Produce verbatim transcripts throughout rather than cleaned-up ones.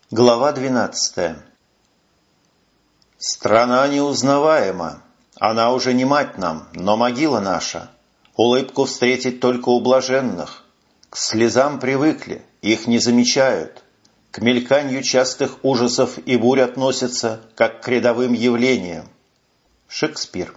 Глава двенадцатая. Страна неузнаваема, она уже не мать нам, но могила наша. Улыбку встретить только у блаженных. К слезам привыкли, их не замечают. К мельканью частых ужасов и бурь относятся, как к рядовым явлениям. Шекспир.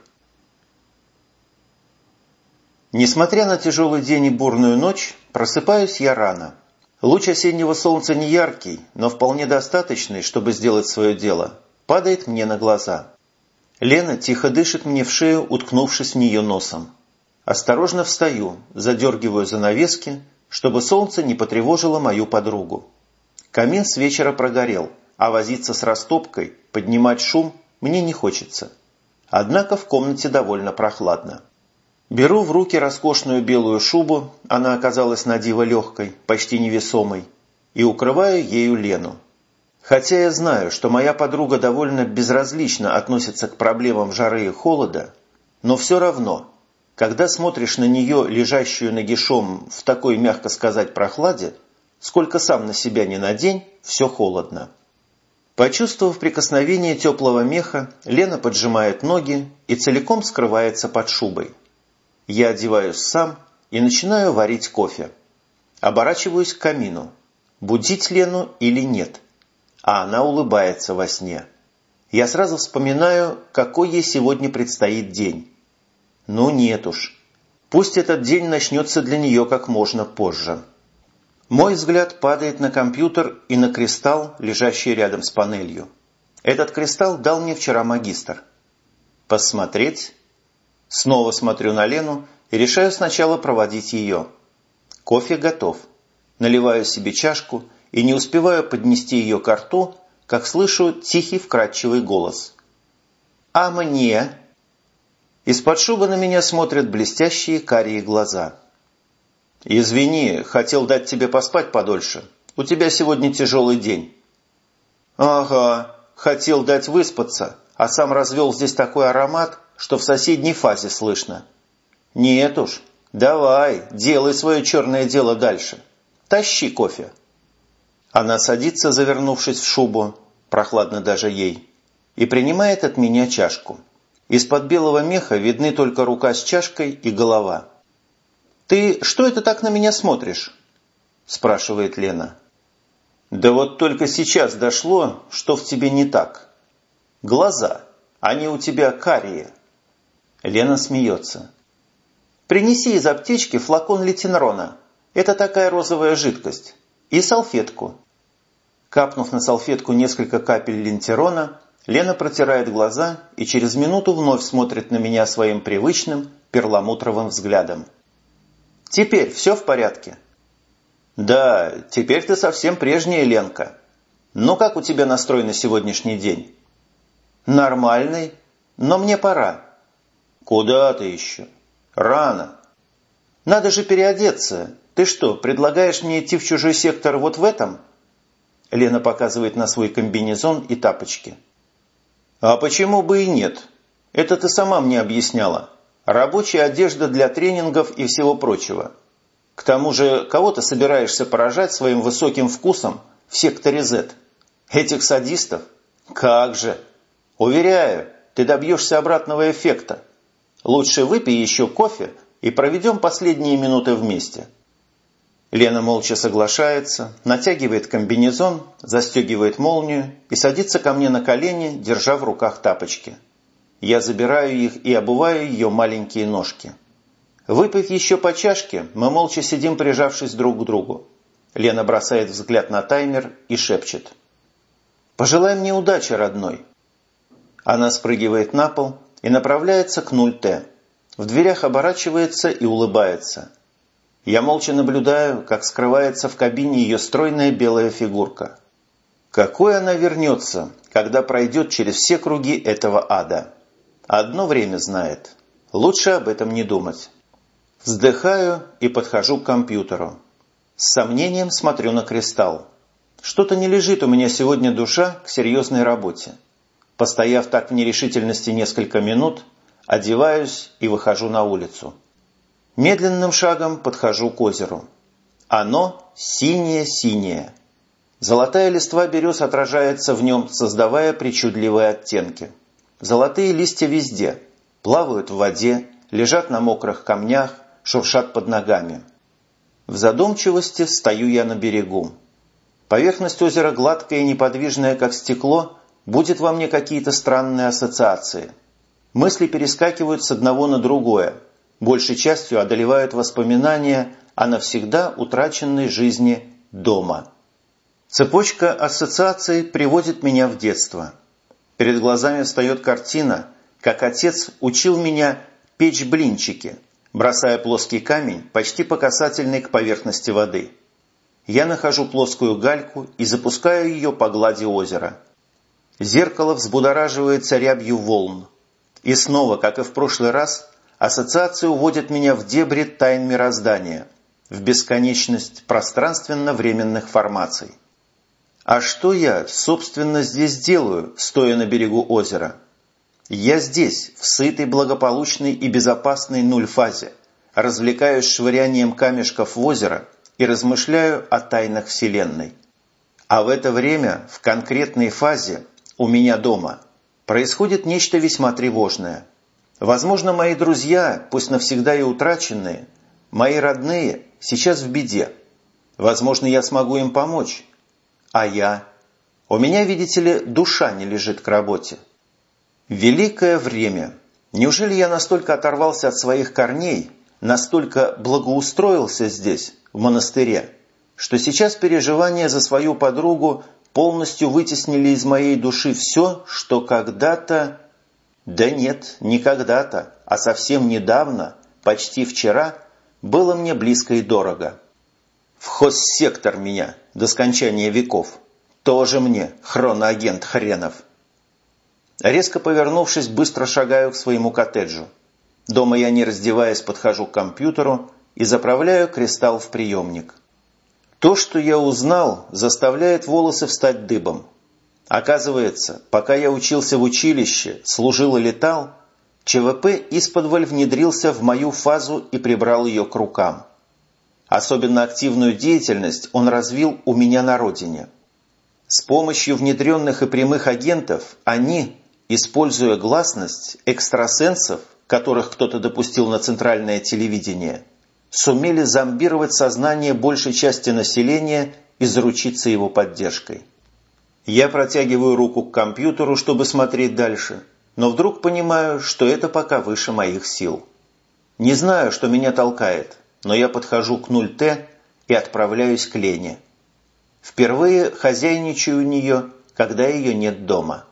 Несмотря на тяжелый день и бурную ночь, просыпаюсь я рано. Луч осеннего солнца не яркий, но вполне достаточный, чтобы сделать свое дело, падает мне на глаза. Лена тихо дышит мне в шею, уткнувшись в нее носом. Осторожно встаю, задергиваю занавески, чтобы солнце не потревожило мою подругу. Камин с вечера прогорел, а возиться с растопкой, поднимать шум мне не хочется. Однако в комнате довольно прохладно. Беру в руки роскошную белую шубу, она оказалась на диво легкой, почти невесомой, и укрываю ею Лену. Хотя я знаю, что моя подруга довольно безразлично относится к проблемам жары и холода, но все равно, когда смотришь на нее, лежащую нагишом в такой, мягко сказать, прохладе, сколько сам на себя не надень, все холодно. Почувствовав прикосновение теплого меха, Лена поджимает ноги и целиком скрывается под шубой. Я одеваюсь сам и начинаю варить кофе. Оборачиваюсь к камину. Будить Лену или нет? А она улыбается во сне. Я сразу вспоминаю, какой ей сегодня предстоит день. Ну нет уж. Пусть этот день начнется для нее как можно позже. Мой взгляд падает на компьютер и на кристалл, лежащий рядом с панелью. Этот кристалл дал мне вчера магистр. Посмотреть? Снова смотрю на Лену и решаю сначала проводить ее. Кофе готов. Наливаю себе чашку и не успеваю поднести ее ко рту, как слышу тихий вкрадчивый голос. «А мне?» Из-под шубы на меня смотрят блестящие карие глаза. «Извини, хотел дать тебе поспать подольше. У тебя сегодня тяжелый день». «Ага, хотел дать выспаться, а сам развел здесь такой аромат, что в соседней фазе слышно. Нет уж, давай, делай свое черное дело дальше. Тащи кофе». Она садится, завернувшись в шубу, прохладно даже ей, и принимает от меня чашку. Из-под белого меха видны только рука с чашкой и голова. «Ты что это так на меня смотришь?» – спрашивает Лена. «Да вот только сейчас дошло, что в тебе не так. Глаза, они у тебя карие». Лена смеется. «Принеси из аптечки флакон летинрона. Это такая розовая жидкость. И салфетку». Капнув на салфетку несколько капель лентирона, Лена протирает глаза и через минуту вновь смотрит на меня своим привычным перламутровым взглядом. «Теперь все в порядке?» «Да, теперь ты совсем прежняя, Ленка. Но как у тебя настрой на сегодняшний день?» «Нормальный, но мне пора». «Куда ты еще? Рано». «Надо же переодеться. Ты что, предлагаешь мне идти в чужой сектор вот в этом?» Лена показывает на свой комбинезон и тапочки. «А почему бы и нет? Это ты сама мне объясняла. Рабочая одежда для тренингов и всего прочего. К тому же, кого ты собираешься поражать своим высоким вкусом в секторе Z? Этих садистов? Как же! Уверяю, ты добьешься обратного эффекта. Лучше выпей еще кофе и проведем последние минуты вместе». Лена молча соглашается, натягивает комбинезон, застегивает молнию и садится ко мне на колени, держа в руках тапочки. Я забираю их и обуваю ее маленькие ножки. Выпив еще по чашке, мы молча сидим, прижавшись друг к другу. Лена бросает взгляд на таймер и шепчет. «Пожелай мне удачи, родной». Она спрыгивает на пол и направляется к нуль Т. В дверях оборачивается и улыбается. Я молча наблюдаю, как скрывается в кабине ее стройная белая фигурка. Какой она вернется, когда пройдет через все круги этого ада? Одно время знает. Лучше об этом не думать. Вздыхаю и подхожу к компьютеру. С сомнением смотрю на кристалл. Что-то не лежит у меня сегодня душа к серьезной работе. Постояв так в нерешительности несколько минут, одеваюсь и выхожу на улицу. Медленным шагом подхожу к озеру. Оно синее-синее. Золотая листва берез отражается в нем, создавая причудливые оттенки. Золотые листья везде. Плавают в воде, лежат на мокрых камнях, шуршат под ногами. В задумчивости стою я на берегу. Поверхность озера гладкая и неподвижная, как стекло, будет во мне какие-то странные ассоциации. Мысли перескакивают с одного на другое, большей частью одолевают воспоминания о навсегда утраченной жизни дома. Цепочка ассоциаций приводит меня в детство. Перед глазами встает картина, как отец учил меня печь блинчики, бросая плоский камень почти по касательной к поверхности воды. Я нахожу плоскую гальку и запускаю ее по глади озера. Зеркало взбудораживается рябью волн. И снова, как и в прошлый раз, ассоциации уводят меня в дебри тайн мироздания, в бесконечность пространственно-временных формаций. А что я, собственно, здесь делаю, стоя на берегу озера? Я здесь, в сытой, благополучной и безопасной нуль-фазе, развлекаюсь швырянием камешков в озеро и размышляю о тайнах Вселенной. А в это время, в конкретной фазе, у меня дома, происходит нечто весьма тревожное. Возможно, мои друзья, пусть навсегда и утраченные, мои родные, сейчас в беде. Возможно, я смогу им помочь. А я? У меня, видите ли, душа не лежит к работе. Великое время! Неужели я настолько оторвался от своих корней, настолько благоустроился здесь, в монастыре, что сейчас переживания за свою подругу полностью вытеснили из моей души все, что когда-то... Да нет, не когда-то, а совсем недавно, почти вчера, было мне близко и дорого. В хозсектор меня до скончания веков. Тоже мне хроноагент хренов. Резко повернувшись, быстро шагаю к своему коттеджу. Дома я, не раздеваясь, подхожу к компьютеру и заправляю кристалл в приемник. То, что я узнал, заставляет волосы встать дыбом. Оказывается, пока я учился в училище, служил и летал, ЧВП исподволь внедрился в мою фазу и прибрал ее к рукам. Особенно активную деятельность он развил у меня на родине. С помощью внедренных и прямых агентов они, используя гласность экстрасенсов, которых кто-то допустил на центральное телевидение, сумели зомбировать сознание большей части населения и заручиться его поддержкой. Я протягиваю руку к компьютеру, чтобы смотреть дальше, но вдруг понимаю, что это пока выше моих сил. Не знаю, что меня толкает, но я подхожу к нуль Т и отправляюсь к Лене. Впервые хозяйничаю у нее, когда ее нет дома.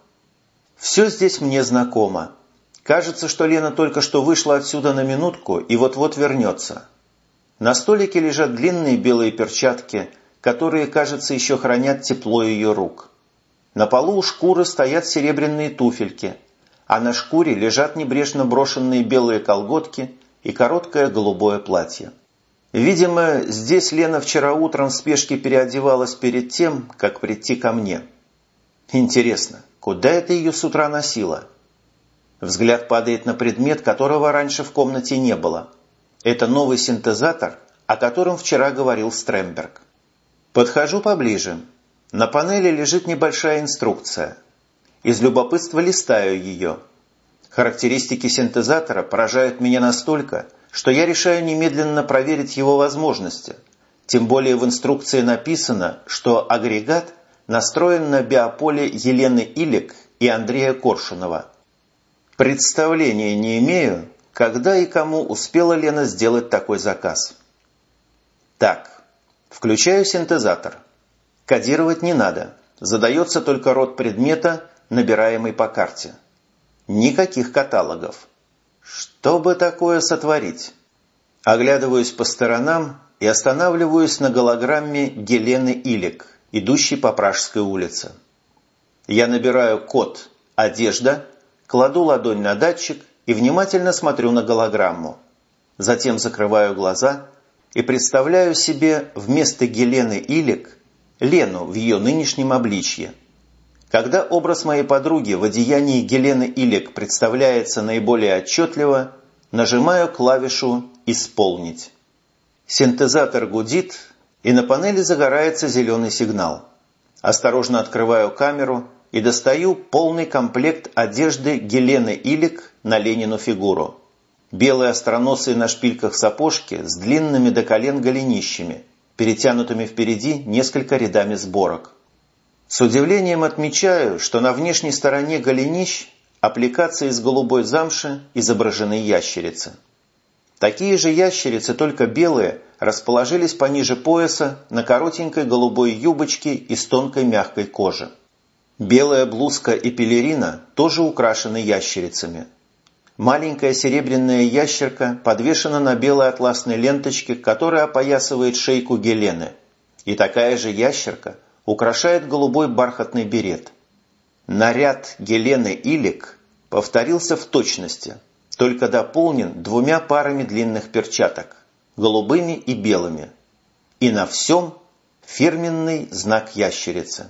Все здесь мне знакомо. Кажется, что Лена только что вышла отсюда на минутку и вот-вот вернется. На столике лежат длинные белые перчатки, которые, кажется, еще хранят тепло ее рук. На полу у шкуры стоят серебряные туфельки, а на шкуре лежат небрежно брошенные белые колготки и короткое голубое платье. Видимо, здесь Лена вчера утром в спешке переодевалась перед тем, как прийти ко мне. Интересно, куда это ее с утра носило? Взгляд падает на предмет, которого раньше в комнате не было. Это новый синтезатор, о котором вчера говорил Стремберг. Подхожу поближе. На панели лежит небольшая инструкция. Из любопытства листаю ее. Характеристики синтезатора поражают меня настолько, что я решаю немедленно проверить его возможности. Тем более в инструкции написано, что агрегат настроен на биополе Елены Илек и Андрея Коршунова. Представления не имею, когда и кому успела Лена сделать такой заказ. Так, включаю синтезатор. Кодировать не надо. Задается только род предмета, набираемый по карте. Никаких каталогов. Что бы такое сотворить? Оглядываюсь по сторонам и останавливаюсь на голограмме Елены Илек, идущей по Пражской улице. Я набираю код «Одежда», кладу ладонь на датчик и внимательно смотрю на голограмму. Затем закрываю глаза и представляю себе вместо Елены Илек Лену в ее нынешнем обличье. Когда образ моей подруги в одеянии Елены Илек представляется наиболее отчетливо, нажимаю клавишу «Исполнить». Синтезатор гудит, и на панели загорается зеленый сигнал. Осторожно открываю камеру и достаю полный комплект одежды Гелены Илик на Ленину фигуру. Белые остроносые на шпильках сапожки с длинными до колен голенищами, перетянутыми впереди несколько рядами сборок. С удивлением отмечаю, что на внешней стороне голенищ аппликации из голубой замши изображены ящерицы. Такие же ящерицы, только белые, расположились пониже пояса на коротенькой голубой юбочке из тонкой мягкой кожи. Белая блузка и пелерина тоже украшены ящерицами. Маленькая серебряная ящерка подвешена на белой атласной ленточке, которая опоясывает шейку Гелены. И такая же ящерка украшает голубой бархатный берет. Наряд Гелены Илик повторился в точности, только дополнен двумя парами длинных перчаток, голубыми и белыми. И на всем фирменный знак ящерицы.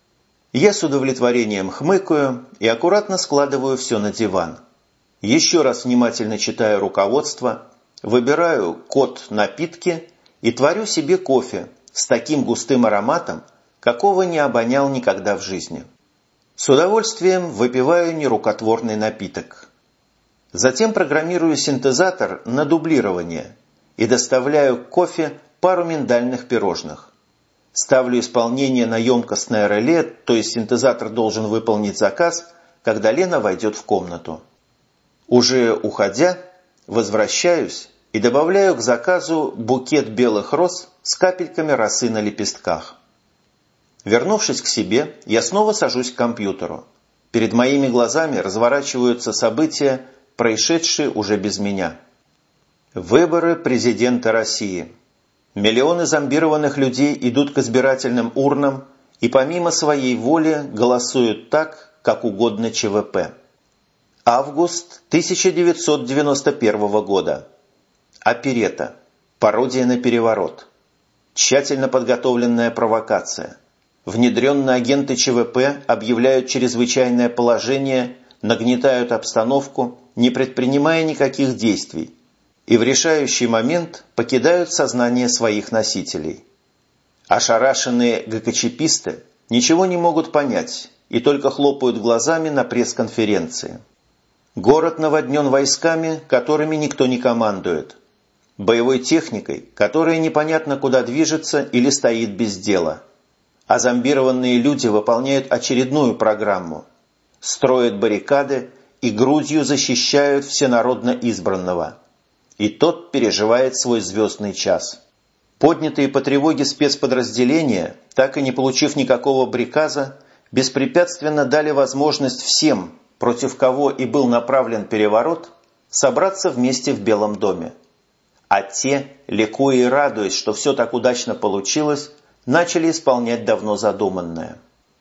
Я с удовлетворением хмыкаю и аккуратно складываю все на диван. Еще раз внимательно читаю руководство, выбираю код напитки и творю себе кофе с таким густым ароматом, какого не обонял никогда в жизни. С удовольствием выпиваю нерукотворный напиток. Затем программирую синтезатор на дублирование и доставляю к кофе пару миндальных пирожных. Ставлю исполнение на емкостное реле, то есть синтезатор должен выполнить заказ, когда Лена войдет в комнату. Уже уходя, возвращаюсь и добавляю к заказу букет белых роз с капельками росы на лепестках. Вернувшись к себе, я снова сажусь к компьютеру. Перед моими глазами разворачиваются события, происшедшие уже без меня. Выборы президента России. Миллионы зомбированных людей идут к избирательным урнам и помимо своей воли голосуют так, как угодно ЧВП. Август тысяча девятьсот девяносто первого года. Оперета. Пародия на переворот. Тщательно подготовленная провокация. Внедренные агенты ЧВП объявляют чрезвычайное положение, нагнетают обстановку, не предпринимая никаких действий, и в решающий момент покидают сознание своих носителей. Ошарашенные ГКЧПисты ничего не могут понять и только хлопают глазами на пресс-конференции. Город наводнен войсками, которыми никто не командует. Боевой техникой, которая непонятно куда движется или стоит без дела. А зомбированные люди выполняют очередную программу. Строят баррикады и грудью защищают всенародно избранного. И тот переживает свой звездный час. Поднятые по тревоге спецподразделения, так и не получив никакого приказа, беспрепятственно дали возможность всем, против кого и был направлен переворот, собраться вместе в Белом доме. А те, ликуя и радуясь, что все так удачно получилось, начали исполнять давно задуманное.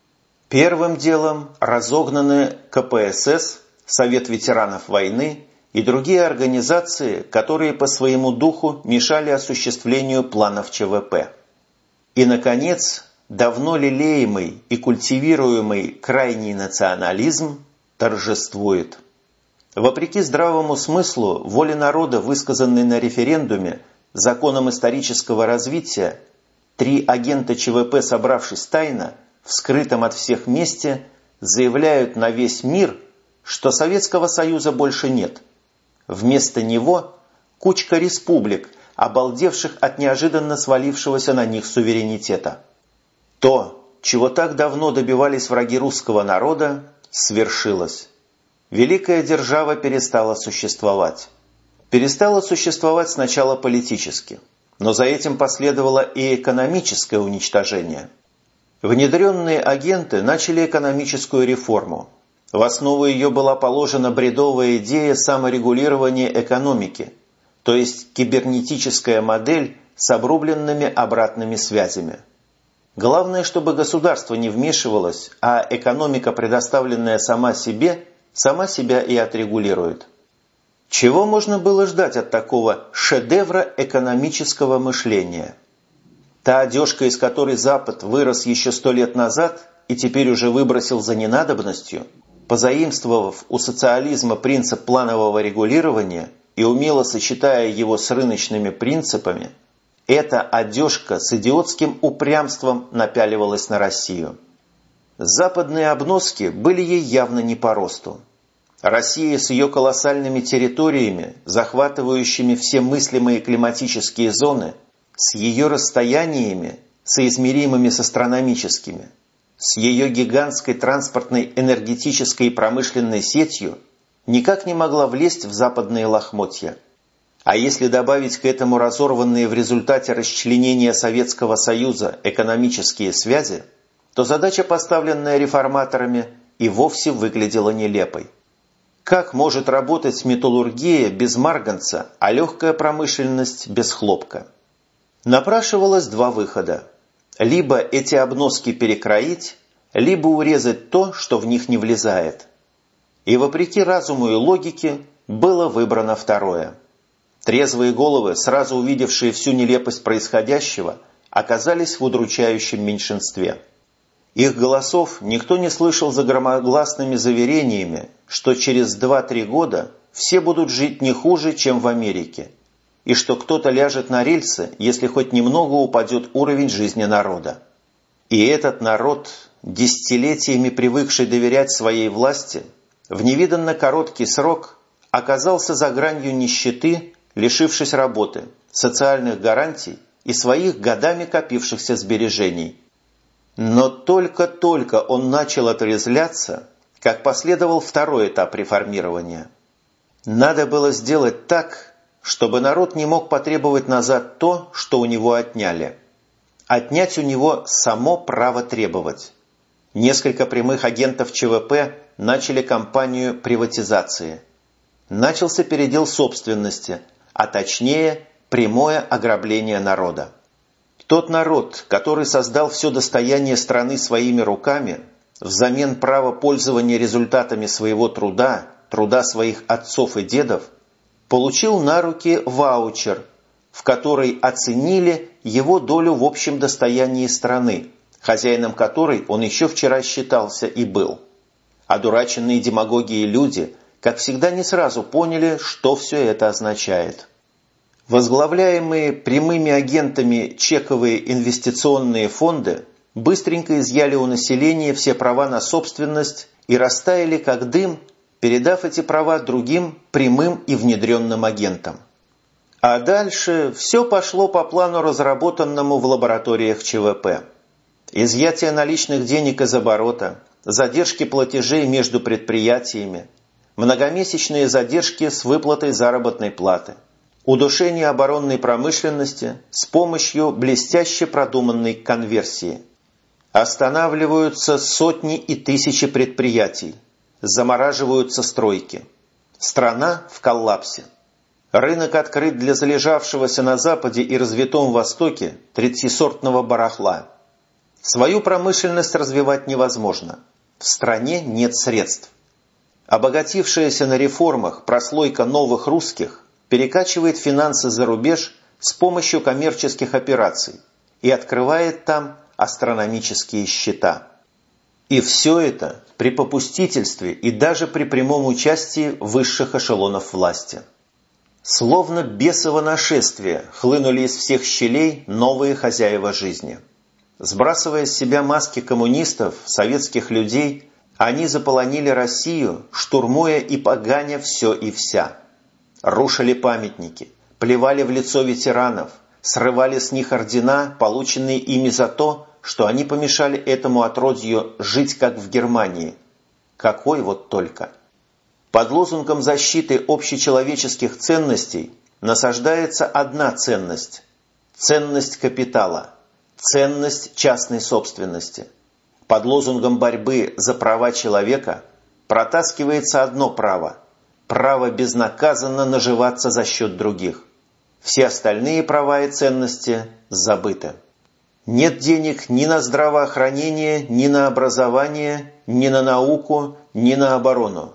Первым делом разогнаны ка пэ эс эс, Совет ветеранов войны и другие организации, которые по своему духу мешали осуществлению планов ЧВП. И, наконец, давно лелеемый и культивируемый крайний национализм торжествует. Вопреки здравому смыслу, воле народа, высказанной на референдуме, законом исторического развития, три агента ЧВП, собравшись тайно, в скрытом от всех месте, заявляют на весь мир, что Советского Союза больше нет. Вместо него кучка республик, обалдевших от неожиданно свалившегося на них суверенитета. То, чего так давно добивались враги русского народа, свершилось. Великая держава перестала существовать. Перестала существовать сначала политически, но за этим последовало и экономическое уничтожение. Внедренные агенты начали экономическую реформу. В основу ее была положена бредовая идея саморегулирования экономики, то есть кибернетическая модель с обрубленными обратными связями. Главное, чтобы государство не вмешивалось, а экономика, предоставленная сама себе, сама себя и отрегулирует. Чего можно было ждать от такого шедевра экономического мышления? Та одежка, из которой Запад вырос еще сто лет назад и теперь уже выбросил за ненадобностью, позаимствовав у социализма принцип планового регулирования и умело сочетая его с рыночными принципами, Эта одежка с идиотским упрямством напяливалась на Россию. Западные обноски были ей явно не по росту. Россия с ее колоссальными территориями, захватывающими все мыслимые климатические зоны, с ее расстояниями, соизмеримыми с астрономическими, с ее гигантской транспортной, энергетической и промышленной сетью, никак не могла влезть в западные лохмотья. А если добавить к этому разорванные в результате расчленения Советского Союза экономические связи, то задача, поставленная реформаторами, и вовсе выглядела нелепой. Как может работать металлургия без марганца, а легкая промышленность без хлопка? Напрашивалось два выхода. Либо эти обноски перекроить, либо урезать то, что в них не влезает. И вопреки разуму и логике было выбрано второе. Трезвые головы, сразу увидевшие всю нелепость происходящего, оказались в удручающем меньшинстве. Их голосов никто не слышал за громогласными заверениями, что через два-три года все будут жить не хуже, чем в Америке, и что кто-то ляжет на рельсы, если хоть немного упадет уровень жизни народа. И этот народ, десятилетиями привыкший доверять своей власти, в невиданно короткий срок оказался за гранью нищеты, лишившись работы, социальных гарантий и своих годами копившихся сбережений. Но только-только он начал отрезвляться, как последовал второй этап реформирования. Надо было сделать так, чтобы народ не мог потребовать назад то, что у него отняли. Отнять у него само право требовать. Несколько прямых агентов ЧВП начали кампанию приватизации. Начался передел собственности, а точнее прямое ограбление народа. Тот народ, который создал все достояние страны своими руками, взамен права пользования результатами своего труда, труда своих отцов и дедов, получил на руки ваучер, в который оценили его долю в общем достоянии страны, хозяином которой он еще вчера считался и был. Одураченные демагогией люди, как всегда, не сразу поняли, что все это означает. Возглавляемые прямыми агентами чековые инвестиционные фонды быстренько изъяли у населения все права на собственность и растаяли как дым, передав эти права другим прямым и внедренным агентам. А дальше все пошло по плану, разработанному в лабораториях ЧВП. Изъятие наличных денег из оборота, задержки платежей между предприятиями, многомесячные задержки с выплатой заработной платы, удушение оборонной промышленности с помощью блестяще продуманной конверсии. Останавливаются сотни и тысячи предприятий, замораживаются стройки. Страна в коллапсе. Рынок открыт для залежавшегося на Западе и развитом Востоке третьесортного барахла. Свою промышленность развивать невозможно. В стране нет средств. Обогатившаяся на реформах прослойка новых русских перекачивает финансы за рубеж с помощью коммерческих операций и открывает там астрономические счета. И все это при попустительстве и даже при прямом участии высших эшелонов власти. Словно бесово нашествие хлынули из всех щелей новые хозяева жизни. Сбрасывая с себя маски коммунистов, советских людей, они заполонили Россию, штурмуя и поганя все и вся. Рушили памятники, плевали в лицо ветеранов, срывали с них ордена, полученные ими за то, что они помешали этому отродью жить, как в Германии. Какой вот только. Под лозунгом защиты общечеловеческих ценностей насаждается одна ценность – ценность капитала, ценность частной собственности. Под лозунгом борьбы за права человека протаскивается одно право – право безнаказанно наживаться за счет других. Все остальные права и ценности забыты. Нет денег ни на здравоохранение, ни на образование, ни на науку, ни на оборону.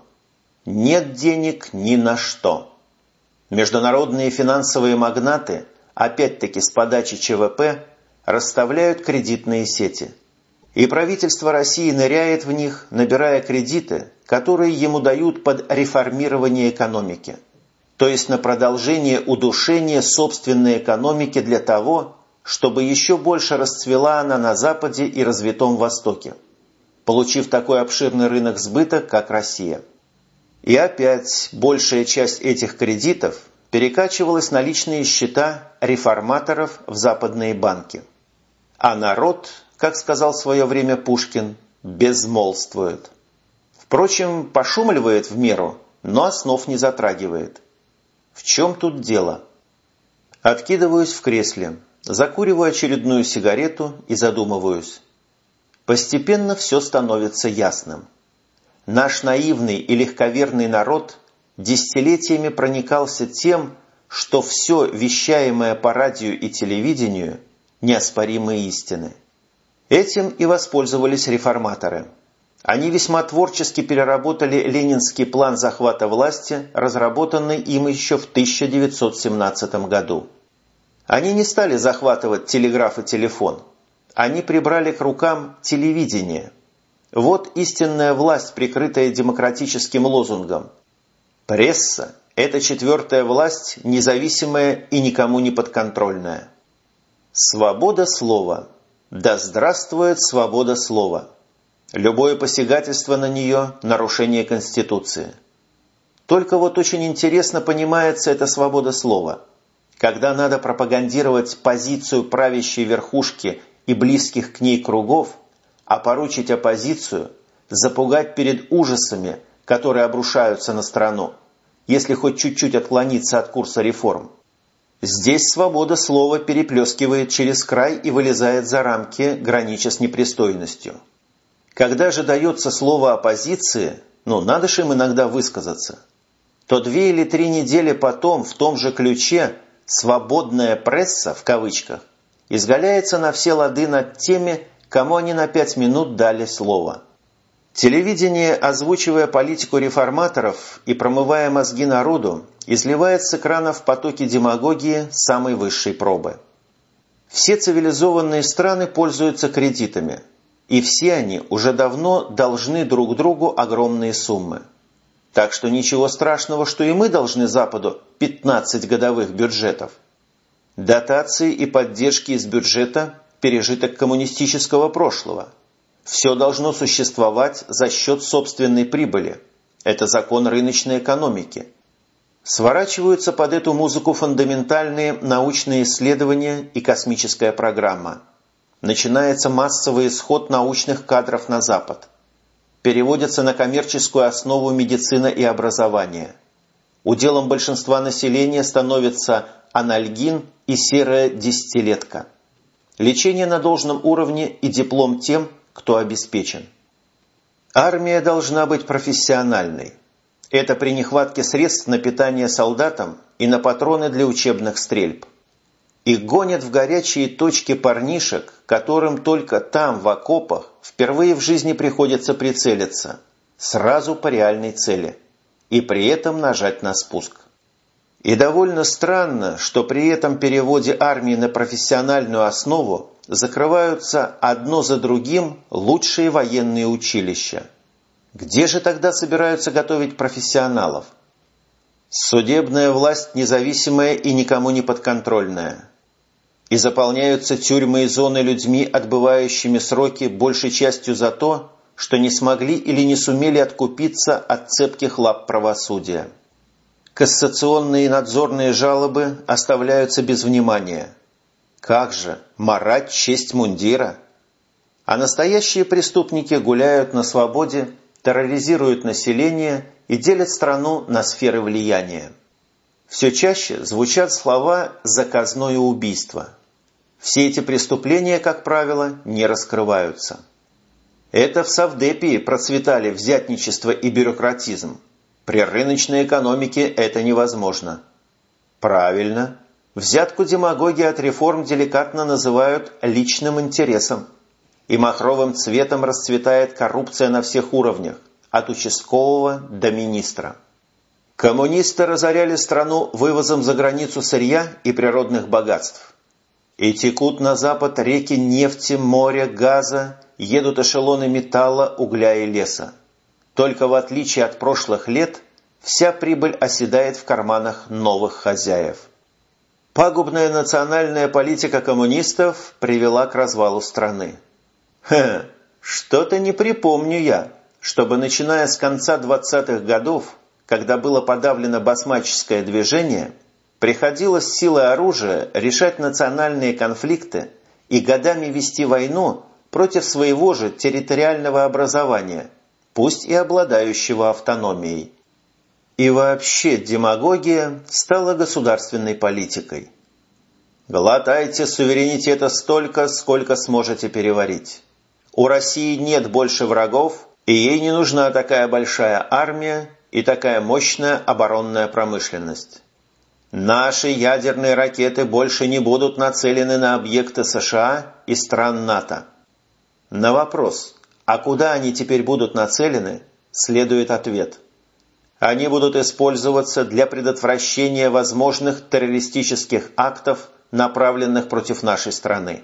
Нет денег ни на что. Международные финансовые магнаты, опять-таки с подачи ЧВП, расставляют кредитные сети. И правительство России ныряет в них, набирая кредиты, которые ему дают под реформирование экономики. То то есть на продолжение удушения собственной экономики для того, чтобы еще больше расцвела она на Западе и развитом Востоке, получив такой обширный рынок сбыта, как Россия. И опять большая часть этих кредитов перекачивалась на личные счета реформаторов в западные банки. А народ, как сказал в свое время Пушкин, безмолвствует. Впрочем, пошумливает в меру, но основ не затрагивает. В чем тут дело? Откидываюсь в кресле, закуриваю очередную сигарету и задумываюсь. Постепенно все становится ясным. Наш наивный и легковерный народ десятилетиями проникался тем, что все вещаемое по радио и телевидению – неоспоримые истины. Этим и воспользовались реформаторы. Они весьма творчески переработали ленинский план захвата власти, разработанный им еще в тысяча девятьсот семнадцатом году. Они не стали захватывать телеграф и телефон. Они прибрали к рукам телевидение. Вот истинная власть, прикрытая демократическим лозунгом. Пресса – это четвертая власть, независимая и никому не подконтрольная. Свобода слова. Да здравствует свобода слова. Любое посягательство на нее – нарушение Конституции. Только вот очень интересно понимается эта свобода слова. Когда надо пропагандировать позицию правящей верхушки и близких к ней кругов, а поручить оппозицию, запугать перед ужасами, которые обрушаются на страну, если хоть чуть-чуть отклониться от курса реформ. Здесь свобода слова переплескивает через край и вылезает за рамки, гранича с непристойностью. Когда же дается слово оппозиции, ну надо ж им иногда высказаться, то две или три недели потом в том же ключе «свободная пресса» в кавычках изгаляется на все лады над теми, кому они на пять минут дали слово. Телевидение, озвучивая политику реформаторов и промывая мозги народу, изливает с экранов потоки демагогии самой высшей пробы. Все цивилизованные страны пользуются кредитами, и все они уже давно должны друг другу огромные суммы. Так что ничего страшного, что и мы должны Западу пятнадцать годовых бюджетов. Дотации и поддержки из бюджета – пережиток коммунистического прошлого. Все должно существовать за счет собственной прибыли. Это закон рыночной экономики. Сворачиваются под эту музыку фундаментальные научные исследования и космическая программа. Начинается массовый исход научных кадров на Запад. Переводятся на коммерческую основу медицина и образование. Уделом большинства населения становится анальгин и серая десятилетка. Лечение на должном уровне и диплом тем, кто обеспечен. Армия должна быть профессиональной. Это при нехватке средств на питание солдатам и на патроны для учебных стрельб. Их гонят в горячие точки парнишек, которым только там, в окопах, впервые в жизни приходится прицелиться, сразу по реальной цели, и при этом нажать на спуск. И довольно странно, что при этом переводе армии на профессиональную основу закрываются одно за другим лучшие военные училища. Где же тогда собираются готовить профессионалов? Судебная власть независимая и никому не подконтрольная. И заполняются тюрьмы и зоны людьми, отбывающими сроки большей частью за то, что не смогли или не сумели откупиться от цепких лап правосудия. Кассационные и надзорные жалобы оставляются без внимания. Как же марать честь мундира? А настоящие преступники гуляют на свободе, терроризируют население и делят страну на сферы влияния. Все чаще звучат слова «заказное убийство». Все эти преступления, как правило, не раскрываются. Это в Совдепии процветали взятничество и бюрократизм. При рыночной экономике это невозможно. Правильно. Взятку демагоги от реформ деликатно называют личным интересом. И махровым цветом расцветает коррупция на всех уровнях, от участкового до министра. Коммунисты разоряли страну вывозом за границу сырья и природных богатств. И текут на запад реки нефти, моря, газа, едут эшелоны металла, угля и леса. Только в отличие от прошлых лет, вся прибыль оседает в карманах новых хозяев. Пагубная национальная политика коммунистов привела к развалу страны. Хе, что-то не припомню я, чтобы, начиная с конца двадцатых годов, когда было подавлено басмаческое движение, приходилось силой оружия решать национальные конфликты и годами вести войну против своего же территориального образования, пусть и обладающего автономией. И вообще демагогия стала государственной политикой. Глотайте суверенитета столько, сколько сможете переварить. У России нет больше врагов, и ей не нужна такая большая армия и такая мощная оборонная промышленность. Наши ядерные ракеты больше не будут нацелены на объекты США и стран НАТО. На вопрос, а куда они теперь будут нацелены, следует ответ. Они будут использоваться для предотвращения возможных террористических актов, направленных против нашей страны.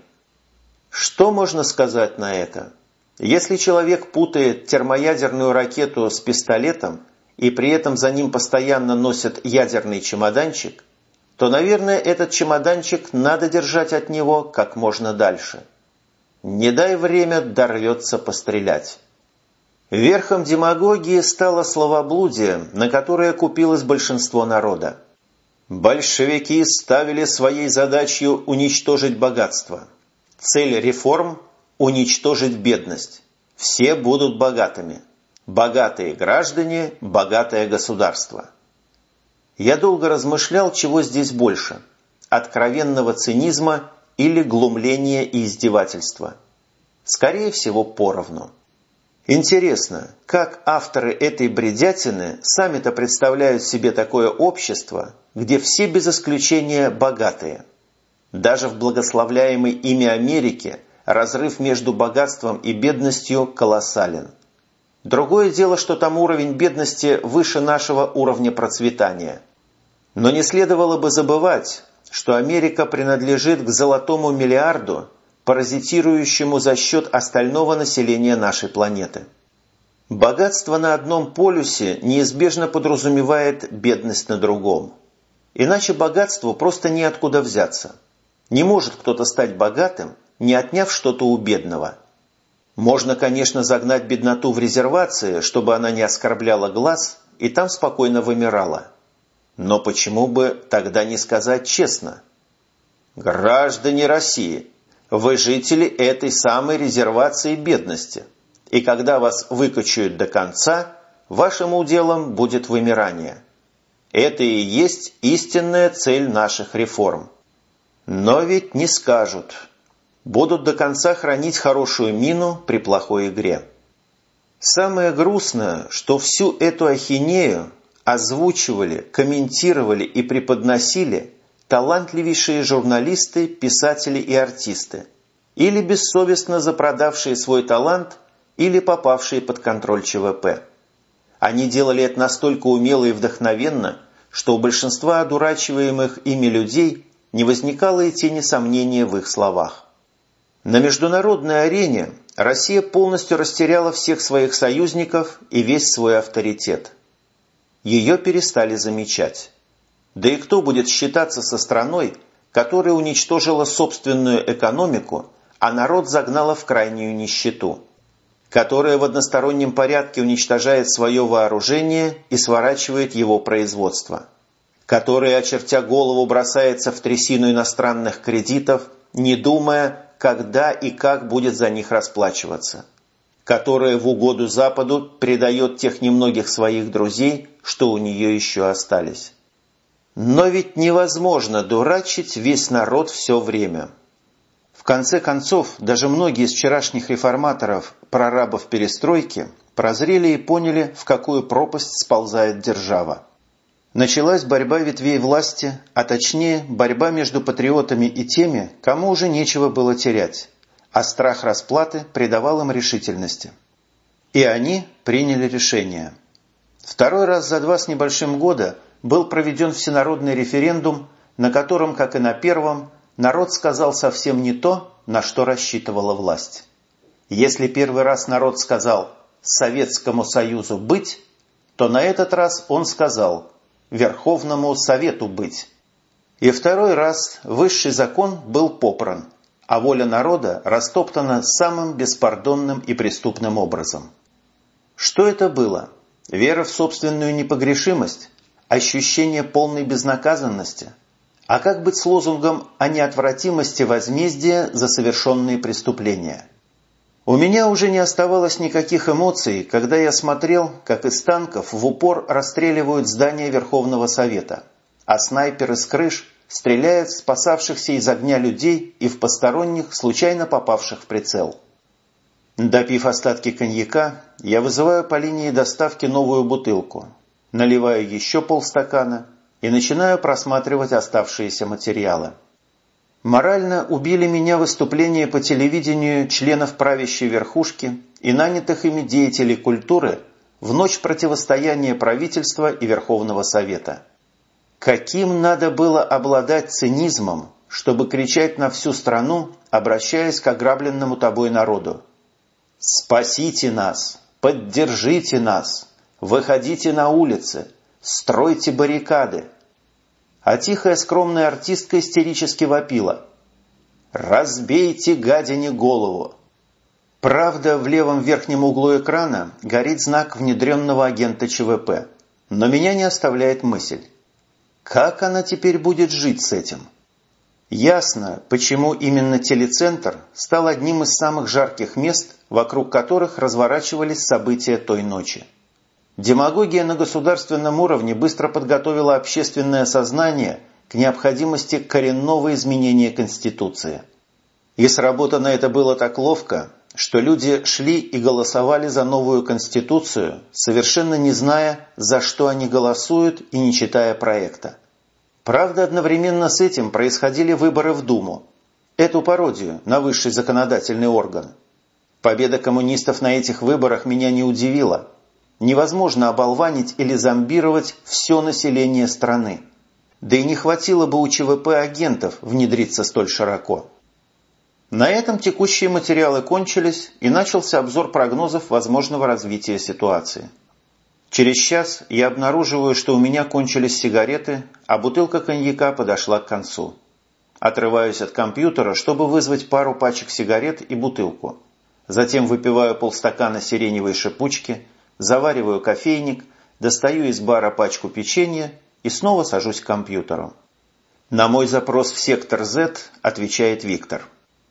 Что можно сказать на это? Если человек путает термоядерную ракету с пистолетом и при этом за ним постоянно носит ядерный чемоданчик, то, наверное, этот чемоданчик надо держать от него как можно дальше. Не дай время, дорвется пострелять. Верхом демагогии стало словоблудие, на которое купилось большинство народа. Большевики ставили своей задачей уничтожить богатство. Цель реформ – уничтожить бедность. Все будут богатыми. Богатые граждане, богатое государство. Я долго размышлял, чего здесь больше – откровенного цинизма или глумления и издевательства. Скорее всего, поровну. Интересно, как авторы этой бредятины сами-то представляют себе такое общество, где все без исключения богатые. Даже в благословляемой ими Америке разрыв между богатством и бедностью колоссален. Другое дело, что там уровень бедности выше нашего уровня процветания. Но не следовало бы забывать, что Америка принадлежит к золотому миллиарду, паразитирующему за счет остального населения нашей планеты. Богатство на одном полюсе неизбежно подразумевает бедность на другом. Иначе богатству просто неоткуда взяться. Не может кто-то стать богатым, не отняв что-то у бедного. Можно, конечно, загнать бедноту в резервации, чтобы она не оскорбляла глаз, и там спокойно вымирала. Но почему бы тогда не сказать честно? Граждане России, вы жители этой самой резервации бедности, и когда вас выкачают до конца, вашим уделом будет вымирание. Это и есть истинная цель наших реформ. Но ведь не скажут. Будут до конца хранить хорошую мину при плохой игре. Самое грустное, что всю эту ахинею озвучивали, комментировали и преподносили талантливейшие журналисты, писатели и артисты, или бессовестно запродавшие свой талант, или попавшие под контроль ЧВП. Они делали это настолько умело и вдохновенно, что у большинства одурачиваемых ими людей не возникало и тени сомнения в их словах. На международной арене Россия полностью растеряла всех своих союзников и весь свой авторитет. Ее перестали замечать. Да и кто будет считаться со страной, которая уничтожила собственную экономику, а народ загнала в крайнюю нищету, которая в одностороннем порядке уничтожает свое вооружение и сворачивает его производство, которая, очертя голову, бросается в трясину иностранных кредитов, не думая, когда и как будет за них расплачиваться, которая в угоду Западу предает тех немногих своих друзей, что у нее еще остались. Но ведь невозможно дурачить весь народ все время. В конце концов, даже многие из вчерашних реформаторов, прорабов перестройки, прозрели и поняли, в какую пропасть сползает держава. Началась борьба ветвей власти, а точнее борьба между патриотами и теми, кому уже нечего было терять, а страх расплаты придавал им решительности. И они приняли решение. Второй раз за два с небольшим года был проведен всенародный референдум, на котором, как и на первом, народ сказал совсем не то, на что рассчитывала власть. Если первый раз народ сказал «Советскому Союзу быть», то на этот раз он сказал «Верховному Совету быть». И второй раз высший закон был попран, а воля народа растоптана самым беспардонным и преступным образом. Что это было? Вера в собственную непогрешимость? Ощущение полной безнаказанности? А как быть с лозунгом о неотвратимости возмездия за совершенные преступления? У меня уже не оставалось никаких эмоций, когда я смотрел, как из танков в упор расстреливают здание Верховного Совета, а снайперы с крыш стреляют в спасавшихся из огня людей и в посторонних, случайно попавших в прицел. Допив остатки коньяка, я вызываю по линии доставки новую бутылку, наливаю еще полстакана и начинаю просматривать оставшиеся материалы. Морально убили меня выступления по телевидению членов правящей верхушки и нанятых ими деятелей культуры в ночь противостояния правительства и Верховного Совета. Каким надо было обладать цинизмом, чтобы кричать на всю страну, обращаясь к ограбленному тобой народу: «Спасите нас! Поддержите нас! Выходите на улицы! Стройте баррикады!» А тихая скромная артистка истерически вопила: «Разбейте гадине голову!» Правда, в левом верхнем углу экрана горит знак внедренного агента ЧВП, но меня не оставляет мысль: как она теперь будет жить с этим? Ясно, почему именно телецентр стал одним из самых жарких мест, вокруг которых разворачивались события той ночи. Демагогия на государственном уровне быстро подготовила общественное сознание к необходимости коренного изменения Конституции. И сработано это было так ловко, что люди шли и голосовали за новую Конституцию, совершенно не зная, за что они голосуют, и не читая проекта. Правда, одновременно с этим происходили выборы в Думу, эту пародию на высший законодательный орган. Победа коммунистов на этих выборах меня не удивила. Невозможно оболванить или зомбировать все население страны. Да и не хватило бы у ЧВП агентов внедриться столь широко. На этом текущие материалы кончились, и начался обзор прогнозов возможного развития ситуации. Через час я обнаруживаю, что у меня кончились сигареты, а бутылка коньяка подошла к концу. Отрываюсь от компьютера, чтобы вызвать пару пачек сигарет и бутылку. Затем выпиваю полстакана сиреневой шипучки, завариваю кофейник, достаю из бара пачку печенья и снова сажусь к компьютеру. На мой запрос в сектор Z отвечает Виктор.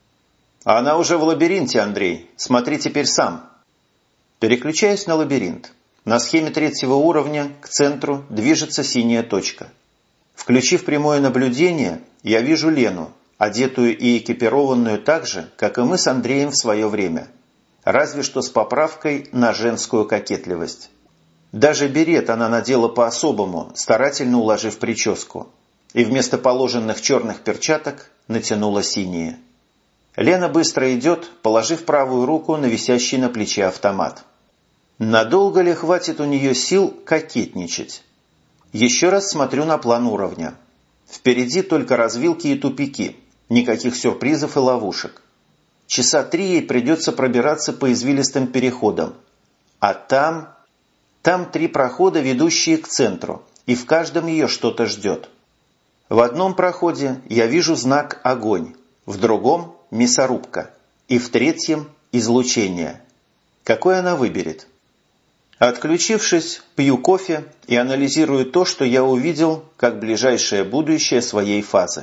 «Она уже в лабиринте, Андрей. Смотри теперь сам». Переключаюсь на лабиринт. На схеме третьего уровня к центру движется синяя точка. Включив прямое наблюдение, я вижу Лену, одетую и экипированную так же, как и мы с Андреем в свое время, разве что с поправкой на женскую кокетливость. Даже берет она надела по-особому, старательно уложив прическу, и вместо положенных черных перчаток натянула синие. Лена быстро идет, положив правую руку на висящий на плече автомат. Надолго ли хватит у нее сил кокетничать? Еще раз смотрю на план уровня. Впереди только развилки и тупики, никаких сюрпризов и ловушек. Часа три ей придется пробираться по извилистым переходам. А там... Там три прохода, ведущие к центру, и в каждом ее что-то ждет. В одном проходе я вижу знак «Огонь», в другом – «Мясорубка», и в третьем – «Излучение». Какой она выберет? Отключившись, пью кофе и анализирую то, что я увидел, как ближайшее будущее своей фазы.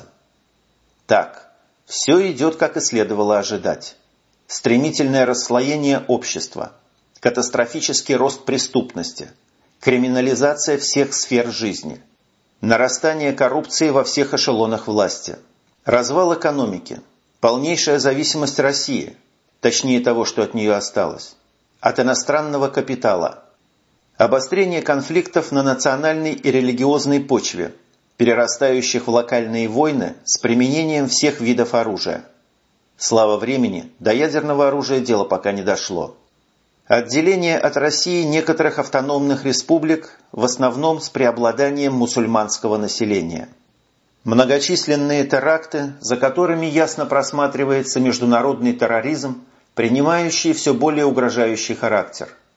Так, все идет, как и следовало ожидать. Стремительное расслоение общества, катастрофический рост преступности, криминализация всех сфер жизни, нарастание коррупции во всех эшелонах власти, развал экономики, полнейшая зависимость России, точнее того, что от нее осталось, от иностранного капитала, обострение конфликтов на национальной и религиозной почве, перерастающих в локальные войны с применением всех видов оружия. Слава времени, до ядерного оружия дело пока не дошло. Отделение от России некоторых автономных республик, в основном с преобладанием мусульманского населения. Многочисленные теракты, за которыми ясно просматривается международный терроризм, принимающий все более угрожающий характер.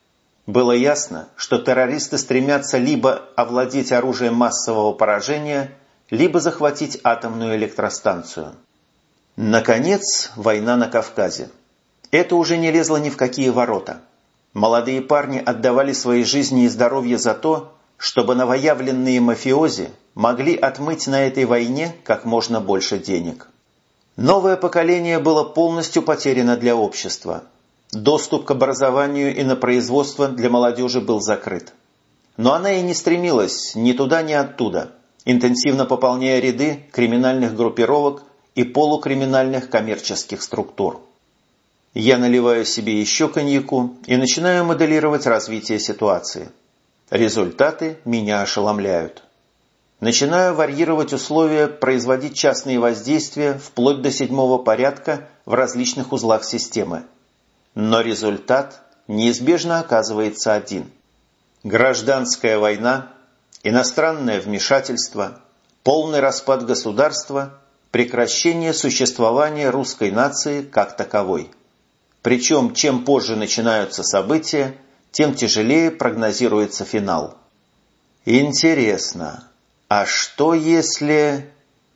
Было ясно, что террористы стремятся либо овладеть оружием массового поражения, либо захватить атомную электростанцию. Наконец, война на Кавказе. Это уже не лезло ни в какие ворота. Молодые парни отдавали свои жизни и здоровье за то, чтобы новоявленные мафиози могли отмыть на этой войне как можно больше денег. Новое поколение было полностью потеряно для общества. Доступ к образованию и на производство для молодежи был закрыт. Но она и не стремилась ни туда, ни оттуда, интенсивно пополняя ряды криминальных группировок и полукриминальных коммерческих структур. Я наливаю себе еще коньяку и начинаю моделировать развитие ситуации. Результаты меня ошеломляют. Начинаю варьировать условия, производить частные воздействия вплоть до седьмого порядка в различных узлах системы. Но результат неизбежно оказывается один. Гражданская война, иностранное вмешательство, полный распад государства, прекращение существования русской нации как таковой. Причем, чем позже начинаются события, тем тяжелее прогнозируется финал. Интересно, а что если...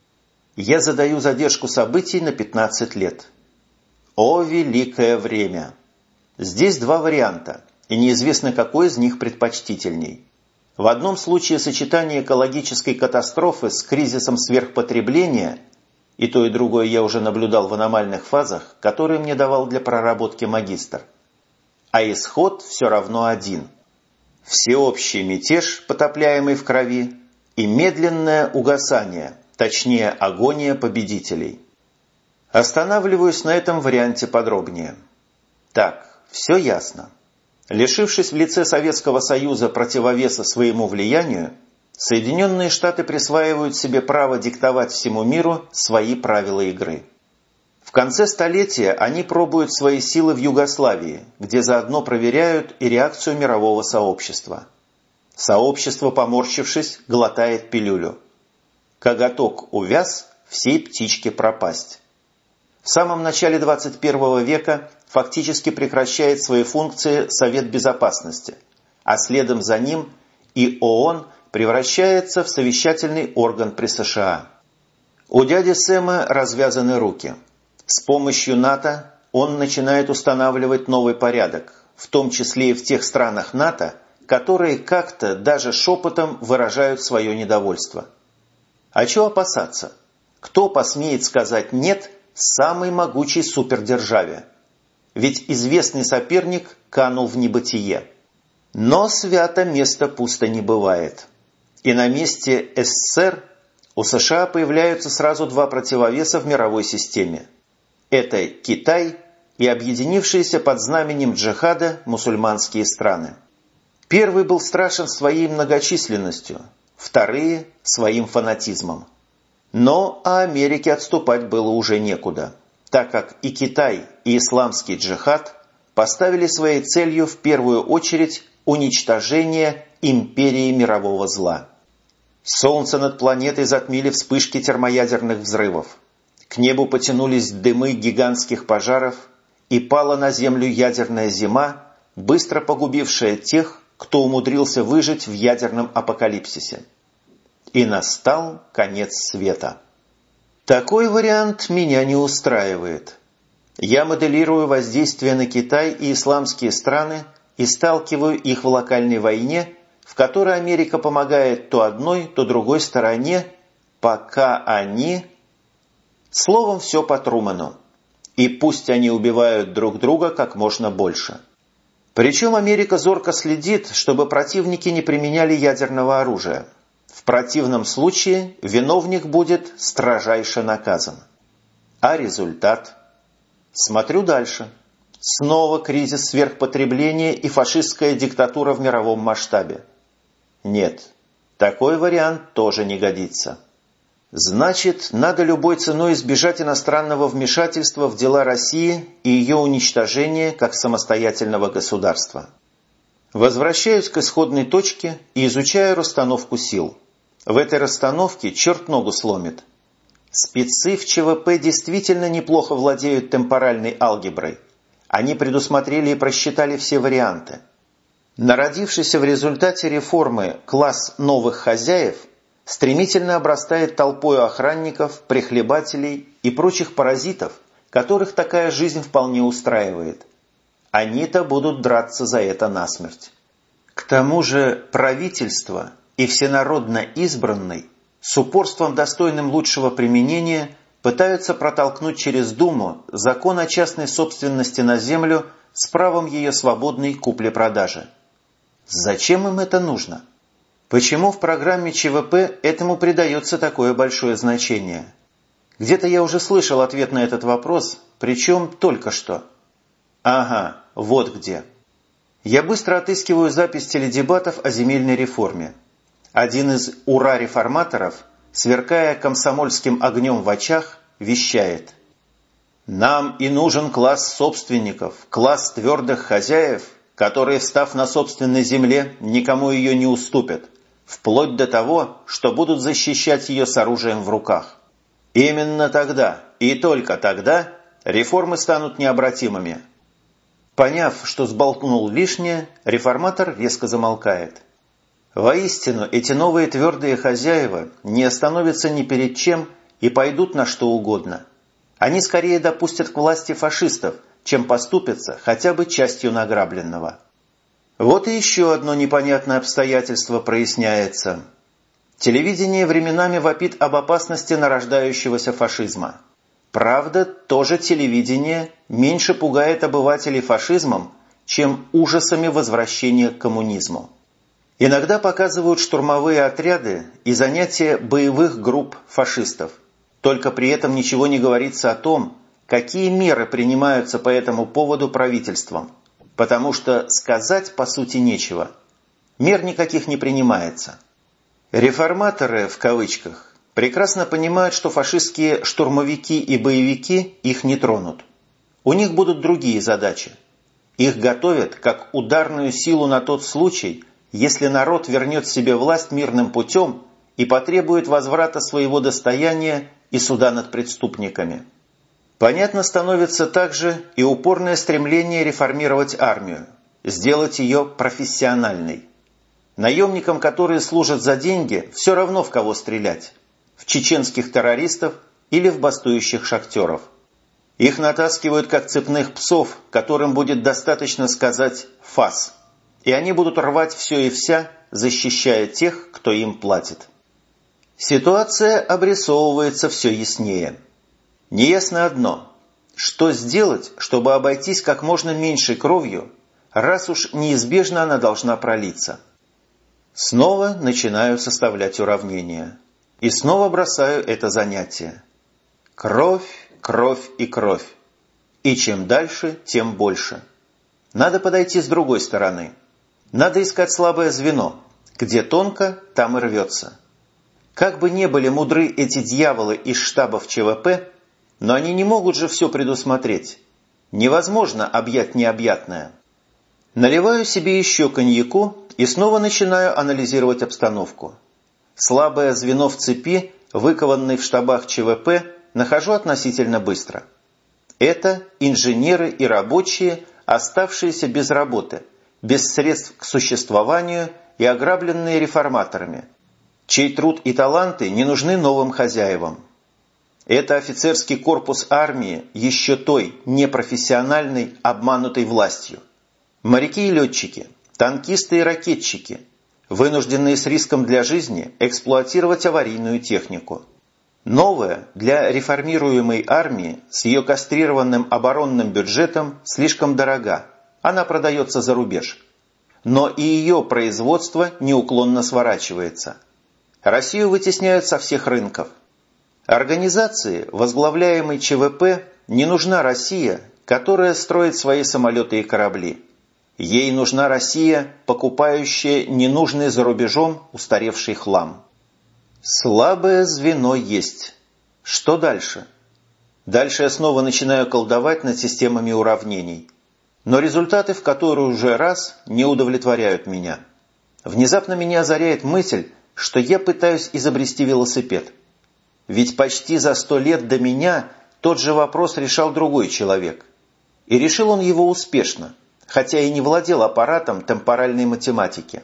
Я задаю задержку событий на пятнадцать лет. О, великое время! Здесь два варианта, и неизвестно, какой из них предпочтительней. В одном случае сочетание экологической катастрофы с кризисом сверхпотребления, и то и другое я уже наблюдал в аномальных фазах, которые мне давал для проработки магистр. А исход все равно один. Всеобщий мятеж, потопляемый в крови, и медленное угасание, точнее агония победителей. Останавливаюсь на этом варианте подробнее. Так, все ясно. Лишившись в лице Советского Союза противовеса своему влиянию, Соединенные Штаты присваивают себе право диктовать всему миру свои правила игры. В конце столетия они пробуют свои силы в Югославии, где заодно проверяют и реакцию мирового сообщества. Сообщество, поморщившись, глотает пилюлю. Коготок увяз, всей птичке пропасть. В самом начале двадцать первого века фактически прекращает свои функции Совет Безопасности, а следом за ним и ООН превращается в совещательный орган при США. У дяди Сэма развязаны руки. С помощью НАТО он начинает устанавливать новый порядок, в том числе и в тех странах НАТО, которые как-то даже шепотом выражают свое недовольство. А чего опасаться? Кто посмеет сказать «нет» самой могучей супердержаве? Ведь известный соперник канул в небытие. Но свято место пусто не бывает. И на месте СССР у США появляются сразу два противовеса в мировой системе. Это Китай и объединившиеся под знаменем джихада мусульманские страны. Первый был страшен своей многочисленностью, вторые – своим фанатизмом. Но а Америке отступать было уже некуда, так как и Китай, и исламский джихад поставили своей целью в первую очередь уничтожение империи мирового зла. Солнце над планетой затмили вспышки термоядерных взрывов. К небу потянулись дымы гигантских пожаров, и пала на землю ядерная зима, быстро погубившая тех, кто умудрился выжить в ядерном апокалипсисе. И настал конец света. Такой вариант меня не устраивает. Я моделирую воздействие на Китай и исламские страны и сталкиваю их в локальной войне, в которой Америка помогает то одной, то другой стороне, пока они... Словом, все по Трумэну. И пусть они убивают друг друга как можно больше. Причем Америка зорко следит, чтобы противники не применяли ядерного оружия. В противном случае виновник будет строжайше наказан. А результат? Смотрю дальше. Снова кризис сверхпотребления и фашистская диктатура в мировом масштабе. Нет, такой вариант тоже не годится. Значит, надо любой ценой избежать иностранного вмешательства в дела России и ее уничтожения как самостоятельного государства. Возвращаюсь к исходной точке и изучаю расстановку сил. В этой расстановке черт ногу сломит. Спецы в ЧВП действительно неплохо владеют темпоральной алгеброй. Они предусмотрели и просчитали все варианты. Народившийся в результате реформы класс новых хозяев стремительно обрастает толпой охранников, прихлебателей и прочих паразитов, которых такая жизнь вполне устраивает. Они-то будут драться за это насмерть. К тому же правительство и всенародно избранный с упорством, достойным лучшего применения, пытаются протолкнуть через Думу закон о частной собственности на землю с правом ее свободной купли-продажи. Зачем им это нужно? Почему в программе ЧВП этому придается такое большое значение? Где-то я уже слышал ответ на этот вопрос, причем только что. Ага, вот где. Я быстро отыскиваю запись теледебатов о земельной реформе. Один из ура-реформаторов, сверкая комсомольским огнем в очах, вещает: «Нам и нужен класс собственников, класс твердых хозяев, которые, встав на собственной земле, никому ее не уступят, вплоть до того, что будут защищать ее с оружием в руках. Именно тогда, и только тогда, реформы станут необратимыми». Поняв, что сболтнул лишнее, реформатор резко замолкает. Воистину, эти новые твердые хозяева не остановятся ни перед чем и пойдут на что угодно. Они скорее допустят к власти фашистов, чем поступятся хотя бы частью награбленного. Вот и еще одно непонятное обстоятельство проясняется. Телевидение временами вопит об опасности нарождающегося фашизма. Правда, тоже телевидение меньше пугает обывателей фашизмом, чем ужасами возвращения к коммунизму. Иногда показывают штурмовые отряды и занятия боевых групп фашистов. Только при этом ничего не говорится о том, какие меры принимаются по этому поводу правительством. Потому что сказать, по сути, нечего. Мер никаких не принимается. «Реформаторы», в кавычках, прекрасно понимают, что фашистские штурмовики и боевики их не тронут. У них будут другие задачи. Их готовят как ударную силу на тот случай, если народ вернет себе власть мирным путем и потребует возврата своего достояния и суда над преступниками. Понятно становится также и упорное стремление реформировать армию, сделать ее профессиональной. Наемникам, которые служат за деньги, все равно в кого стрелять – в чеченских террористов или в бастующих шахтеров. Их натаскивают как цепных псов, которым будет достаточно сказать «фас», и они будут рвать все и вся, защищая тех, кто им платит. Ситуация обрисовывается все яснее. Неясно одно – что сделать, чтобы обойтись как можно меньшей кровью, раз уж неизбежно она должна пролиться. Снова начинаю составлять уравнения. И снова бросаю это занятие. Кровь, кровь и кровь. И чем дальше, тем больше. Надо подойти с другой стороны. Надо искать слабое звено. Где тонко, там и рвется. Как бы ни были мудры эти дьяволы из штабов ЧВП, но они не могут же все предусмотреть. Невозможно объять необъятное. Наливаю себе еще коньяку и снова начинаю анализировать обстановку. Слабое звено в цепи, выкованное в штабах ЧВП, нахожу относительно быстро. Это инженеры и рабочие, оставшиеся без работы, без средств к существованию и ограбленные реформаторами, чей труд и таланты не нужны новым хозяевам. Это офицерский корпус армии, еще той, непрофессиональной, обманутой властью. Моряки и летчики, танкисты и ракетчики, вынужденные с риском для жизни эксплуатировать аварийную технику. Новая для реформируемой армии с ее кастрированным оборонным бюджетом слишком дорога, она продается за рубеж. Но и ее производство неуклонно сворачивается. Россию вытесняют со всех рынков. Организации, возглавляемой ЧВП, не нужна Россия, которая строит свои самолеты и корабли. Ей нужна Россия, покупающая ненужный за рубежом устаревший хлам. Слабое звено есть. Что дальше? Дальше я снова начинаю колдовать над системами уравнений. Но результаты в которые уже раз не удовлетворяют меня. Внезапно меня озаряет мысль, что я пытаюсь изобрести велосипед. Ведь почти за сто лет до меня тот же вопрос решал другой человек. И решил он его успешно. хотя и не владел аппаратом темпоральной математики.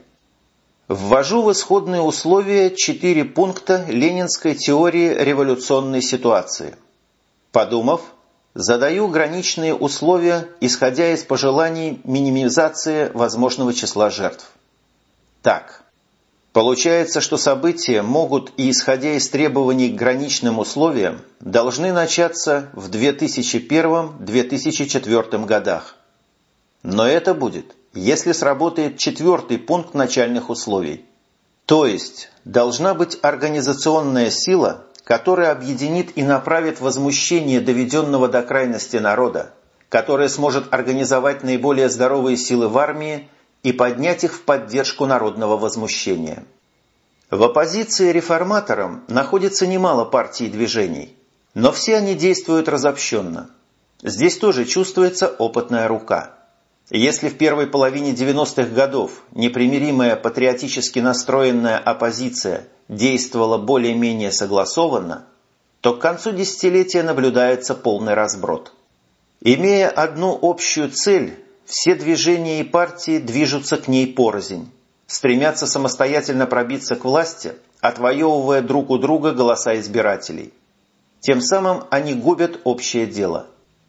Ввожу в исходные условия четыре пункта ленинской теории революционной ситуации. Подумав, задаю граничные условия, исходя из пожеланий минимизации возможного числа жертв. Так, получается, что события могут и, исходя из требований к граничным условиям, должны начаться в две тысячи первом — две тысячи четвёртом годах. Но это будет, если сработает четвертый пункт начальных условий. То есть, должна быть организационная сила, которая объединит и направит возмущение доведенного до крайности народа, которая сможет организовать наиболее здоровые силы в армии и поднять их в поддержку народного возмущения. В оппозиции реформаторам находится немало партий и движений, но все они действуют разобщенно. Здесь тоже чувствуется опытная рука. Если в первой половине девяностых годов непримиримая патриотически настроенная оппозиция действовала более-менее согласованно, то к концу десятилетия наблюдается полный разброд. Имея одну общую цель, все движения и партии движутся к ней порознь, стремятся самостоятельно пробиться к власти, отвоевывая друг у друга голоса избирателей. Тем самым они губят общее дело.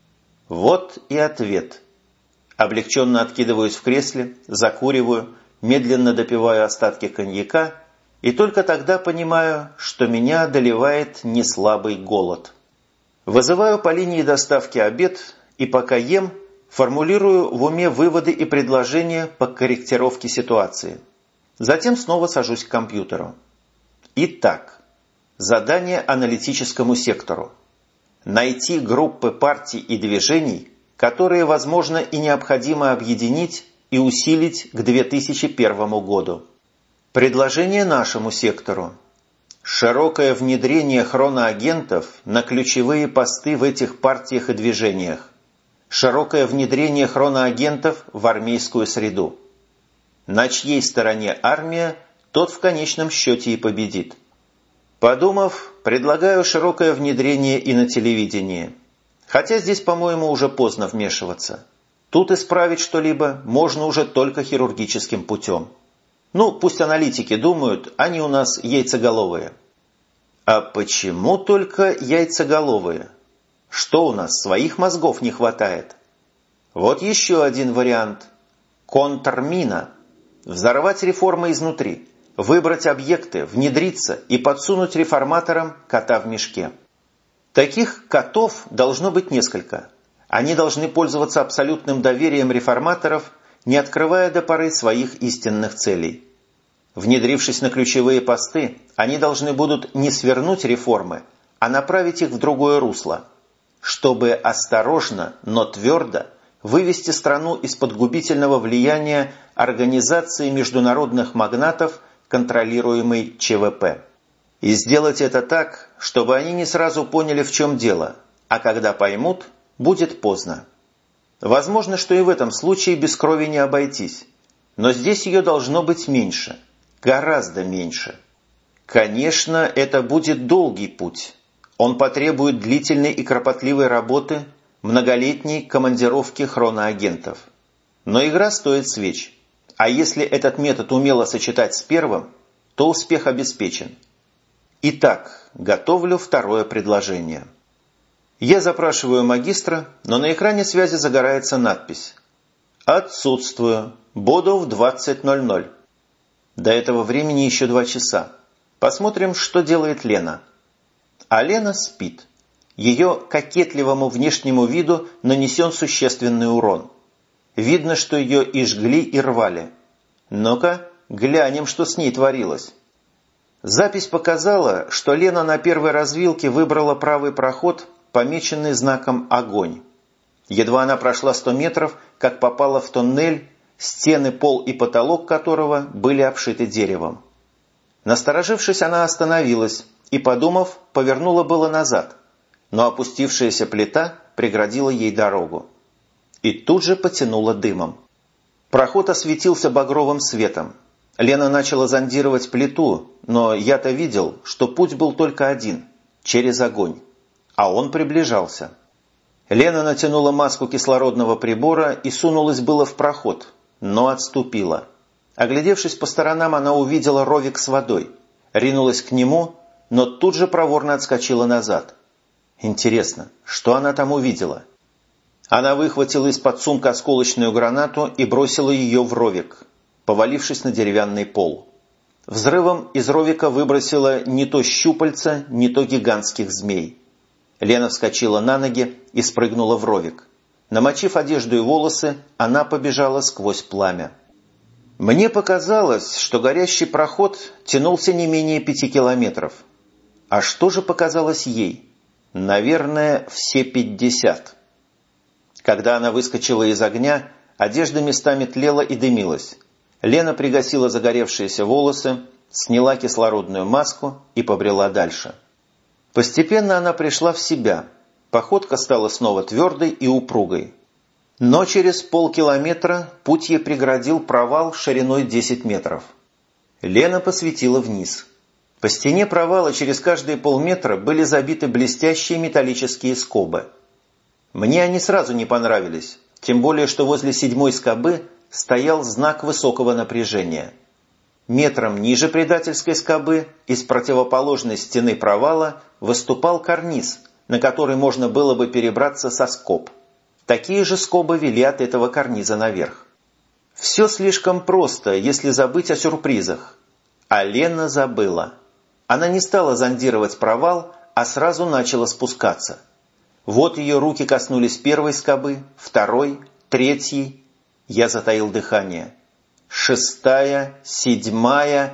Вот и ответ. Облегченно откидываюсь в кресле, закуриваю, медленно допиваю остатки коньяка и только тогда понимаю, что меня одолевает неслабый голод. Вызываю по линии доставки обед и пока ем, формулирую в уме выводы и предложения по корректировке ситуации. Затем снова сажусь к компьютеру. Итак, задание аналитическому сектору. Найти группы партий и движений, которые возможно и необходимо объединить и усилить к две тысячи первому году. Предложение нашему сектору. Широкое внедрение хроноагентов на ключевые посты в этих партиях и движениях. Широкое внедрение хроноагентов в армейскую среду. На чьей стороне армия, тот в конечном счете и победит. Подумав, предлагаю широкое внедрение и на телевидении. Хотя здесь, по-моему, уже поздно вмешиваться. Тут исправить что-либо можно уже только хирургическим путем. Ну, пусть аналитики думают, они у нас яйцеголовые. А почему только яйцеголовые? Что у нас, своих мозгов не хватает? Вот еще один вариант. Контрмина. Взорвать реформы изнутри, выбрать объекты, внедриться и подсунуть реформаторам кота в мешке. Таких котов должно быть несколько. Они должны пользоваться абсолютным доверием реформаторов, не открывая до поры своих истинных целей. Внедрившись на ключевые посты, они должны будут не свернуть реформы, а направить их в другое русло, чтобы осторожно, но твердо вывести страну из-под губительного влияния организации международных магнатов, контролируемой ЧВП. И сделать это так, чтобы они не сразу поняли, в чем дело, а когда поймут, будет поздно. Возможно, что и в этом случае без крови не обойтись, но здесь ее должно быть меньше, гораздо меньше. Конечно, это будет долгий путь. Он потребует длительной и кропотливой работы, многолетней командировки хроноагентов. Но игра стоит свеч. А если этот метод умело сочетать с первым, то успех обеспечен. Итак, готовлю второе предложение. Я запрашиваю магистра, но на экране связи загорается надпись «Отсутствую. Буду в двадцать ноль ноль». До этого времени еще два часа. Посмотрим, что делает Лена. А Лена спит. Ее кокетливому внешнему виду нанесен существенный урон. Видно, что ее и жгли, и рвали. Ну-ка, глянем, что с ней творилось. Запись показала, что Лена на первой развилке выбрала правый проход, помеченный знаком «Огонь». Едва она прошла сто метров, как попала в тоннель, стены, пол и потолок которого были обшиты деревом. Насторожившись, она остановилась и, подумав, повернула было назад, но опустившаяся плита преградила ей дорогу. И тут же потянула дымом. Проход осветился багровым светом. Лена начала зондировать плиту, но я-то видел, что путь был только один – через огонь. А он приближался. Лена натянула маску кислородного прибора и сунулась было в проход, но отступила. Оглядевшись по сторонам, она увидела ровик с водой, ринулась к нему, но тут же проворно отскочила назад. Интересно, что она там увидела? Она выхватила из-под сумка осколочную гранату и бросила ее в ровик, повалившись на деревянный пол. Взрывом из ровика выбросило не то щупальца, не то гигантских змей. Лена вскочила на ноги и спрыгнула в ровик. Намочив одежду и волосы, она побежала сквозь пламя. Мне показалось, что горящий проход тянулся не менее пяти километров. А что же показалось ей? Наверное, все пятьдесят. Когда она выскочила из огня, одежда местами тлела и дымилась. Лена пригасила загоревшиеся волосы, сняла кислородную маску и побрела дальше. Постепенно она пришла в себя. Походка стала снова твердой и упругой. Но через полкилометра путь ей преградил провал шириной десять метров. Лена посветила вниз. По стене провала через каждые полметра были забиты блестящие металлические скобы. Мне они сразу не понравились, тем более, что возле седьмой скобы стоял знак высокого напряжения. Метром ниже предательской скобы из противоположной стены провала выступал карниз, на который можно было бы перебраться со скоб. Такие же скобы вели от этого карниза наверх. Все слишком просто, если забыть о сюрпризах. А Лена забыла. Она не стала зондировать провал, а сразу начала спускаться. Вот ее руки коснулись первой скобы, второй, третьей. Я затаил дыхание. Шестая, седьмая.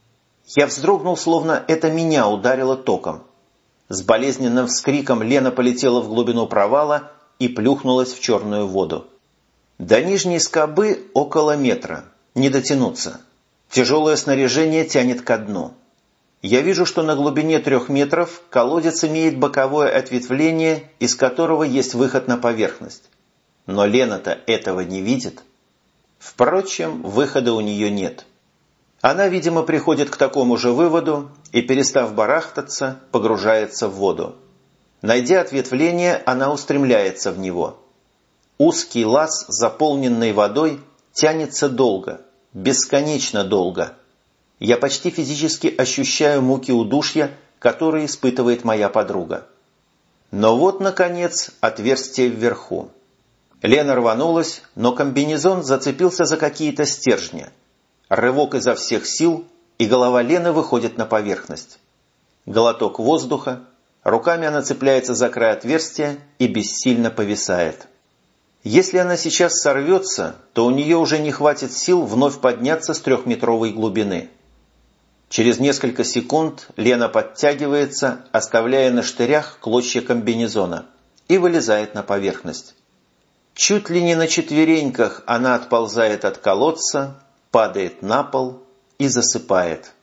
Я вздрогнул, словно это меня ударило током. С болезненным вскриком Лена полетела в глубину провала и плюхнулась в черную воду. До нижней скобы около метра. Не дотянуться. Тяжелое снаряжение тянет ко дну. Я вижу, что на глубине трех метров колодец имеет боковое ответвление, из которого есть выход на поверхность. Но Лена-то этого не видит. Впрочем, выхода у нее нет. Она, видимо, приходит к такому же выводу и, перестав барахтаться, погружается в воду. Найдя ответвление, она устремляется в него. Узкий лаз, заполненный водой, тянется долго, бесконечно долго. Я почти физически ощущаю муки удушья, которые испытывает моя подруга. Но вот, наконец, отверстие вверху. Лена рванулась, но комбинезон зацепился за какие-то стержни. Рывок изо всех сил, и голова Лены выходит на поверхность. Глоток воздуха, руками она цепляется за край отверстия и бессильно повисает. Если она сейчас сорвется, то у нее уже не хватит сил вновь подняться с трехметровой глубины. Через несколько секунд Лена подтягивается, оставляя на штырях клочья комбинезона, и вылезает на поверхность. Чуть ли не на четвереньках она отползает от колодца, падает на пол и засыпает.